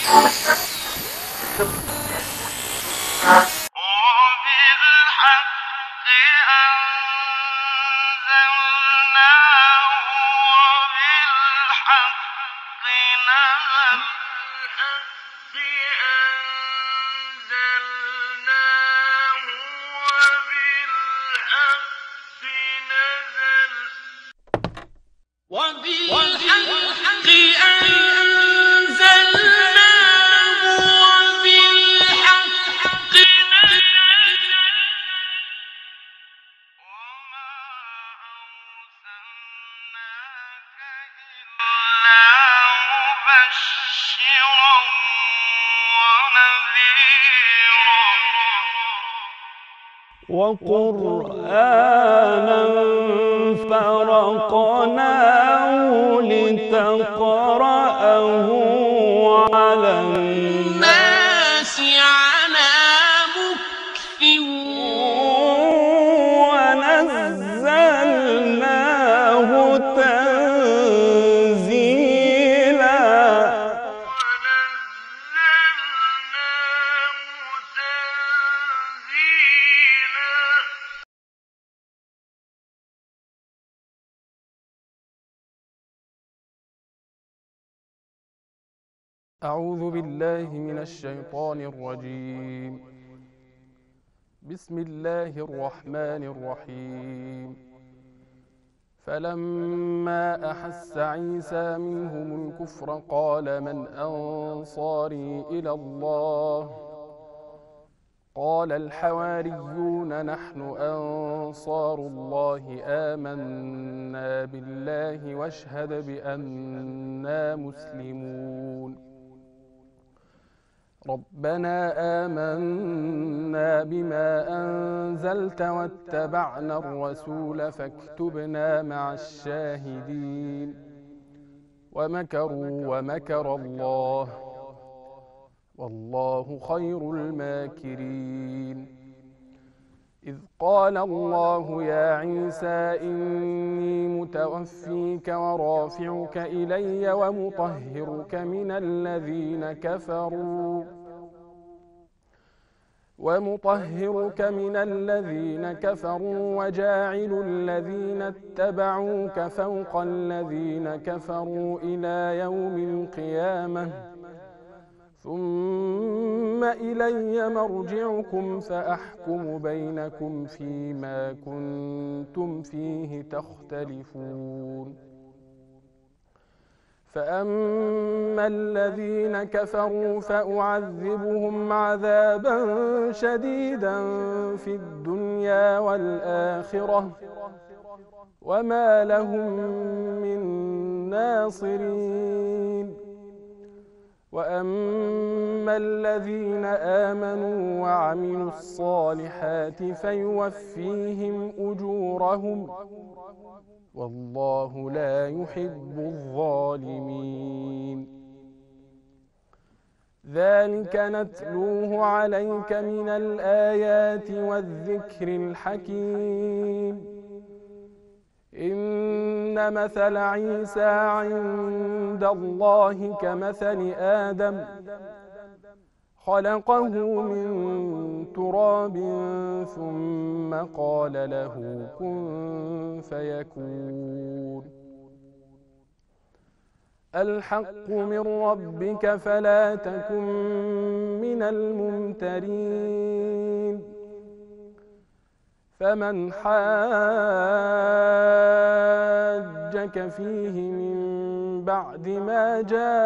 وقرآنا فرقناه لتقرأه على الناس على مكث ونزلناه تنزيلا. أعوذ بالله من الشيطان الرجيم. بسم الله الرحمن الرحيم. فلما أحس عيسى منهم الكفر قال من أنصاري إلى الله؟ قال الحواريون نحن أنصار الله آمنا بالله واشهد بأننا مسلمون. ربنا آمنا بما أنزلت واتبعنا الرسول فاكتبنا مع الشاهدين. ومكروا ومكر الله والله خير الماكرين. إذ قال الله يا عيسى إني متوفيك ورافعك إلي ومطهرك من الذين كفروا وجاعل الذين اتبعوك فوق الذين كفروا إلى يوم القيامة ثم إلي مرجعكم فأحكم بينكم فيما كنتم فيه تختلفون. فأما الذين كفروا فأعذبهم عذابا شديدا في الدنيا والآخرة وما لهم من ناصرين. وأما الذين آمنوا وعملوا الصالحات فيوفيهم أجورهم والله لا يحب الظالمين. ذلك نتلوه عليك من الآيات والذكر الحكيم. إن مثل عيسى عند الله كمثل آدم خلقه من تراب ثم قال له كن فيكون. الحق من ربك فلا تكن من الممترين. فمن حاجك فيه من بعد ما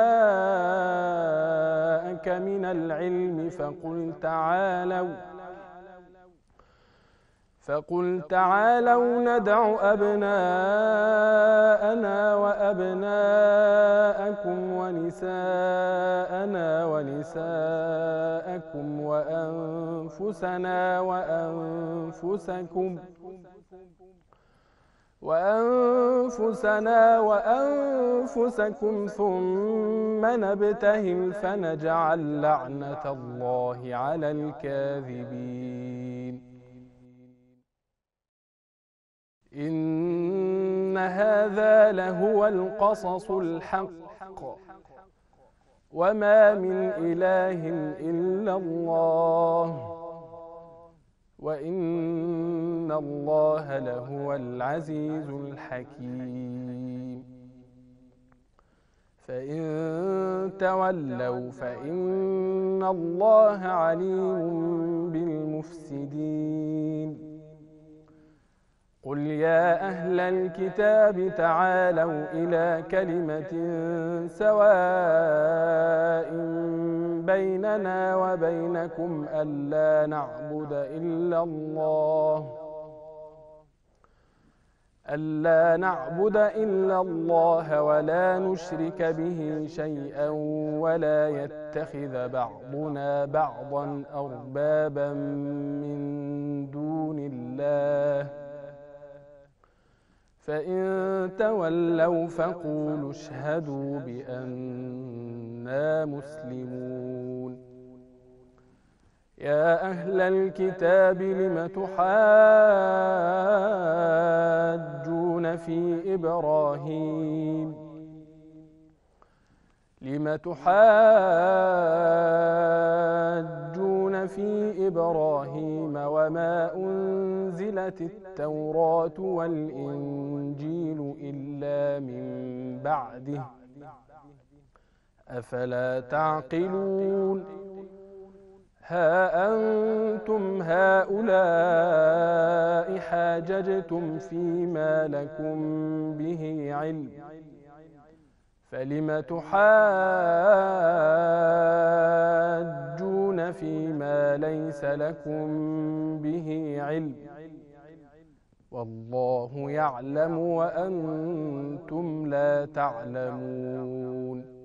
جاءك من العلم فقل تعالوا ندع أبناءنا وأبناءكم ونساءنا ونساءكم وأنفسنا وأنفسكم ثم نبتهل فنجعل لعنة الله على الكاذبين. إن هذا لهو القصص الحق وما من إله إلا الله وإن الله لهو العزيز الحكيم. فإن تولوا فإن الله عليم بالمفسدين. قل يا أهل الكتاب تعالوا إلى كلمة سواء بيننا وبينكم ألا نعبد إلا الله ولا نشرك به شيئا ولا يتخذ بعضنا بعضا أربابا من دون الله. فإن تولوا فقولوا اشهدوا بأننا مسلمون. يا أهل الكتاب لم تحاجون في إبراهيم وما أنزلت التوراة والإنجيل إلا من بعده أفلا تعقلون. ها أنتم هؤلاء حاججتم فيما لكم به علم فلم تحاجون فيما ليس لكم به علم والله يعلم وأنتم لا تعلمون.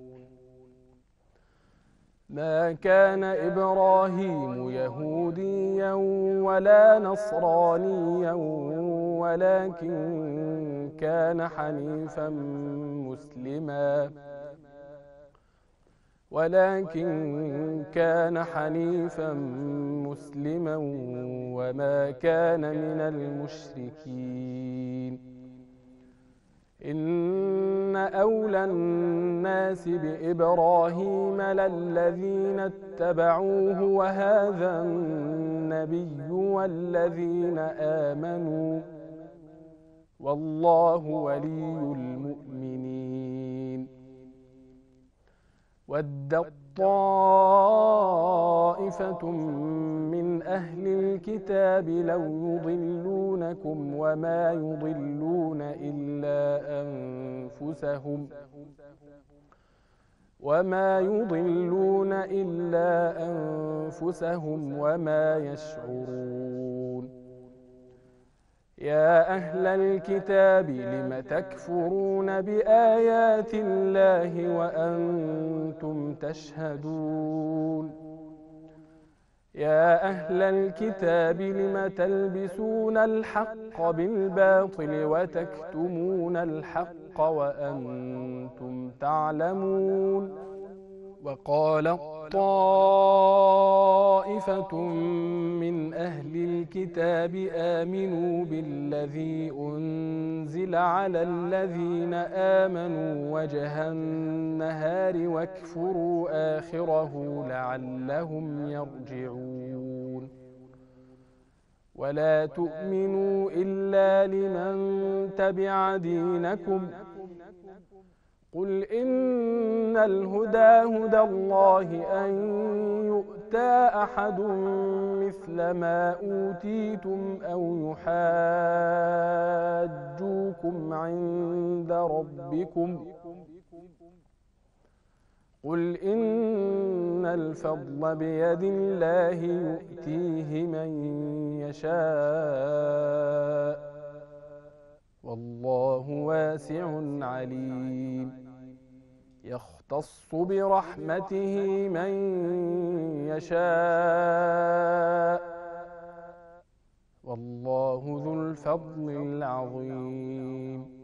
ما كان إبراهيم يهوديا ولا نصرانيا ولكن كان حنيفا مسلما وما كان من المشركين. إن أولى الناس بإبراهيم للذين اتبعوه وهذا النبي والذين آمنوا والله ولي المؤمنين. ودت طائفة من أهل الكتاب لو يضلونكم وما يضلون إلا أنفسهم وما يشعرون. يا أهل الكتاب لم تكفرون بآيات الله وأنتم تشهدون. يا أهل الكتاب لم تلبسون الحق بالباطل وتكتمون الحق وأنتم تعلمون. وقال طائفة من أهل الكتاب آمنوا بالذي أنزل على الذين آمنوا وجه النهار واكفروا آخره لعلهم يرجعون. ولا تؤمنوا إلا لمن تبع دينكم قل إن الهدى هدى الله أن يؤتى أحد مثل ما أوتيتم أو يحاجوكم عند ربكم قل إن الفضل بيد الله يؤتيه من يشاء والله واسع عليم. يختص برحمته من يشاء والله ذو الفضل العظيم.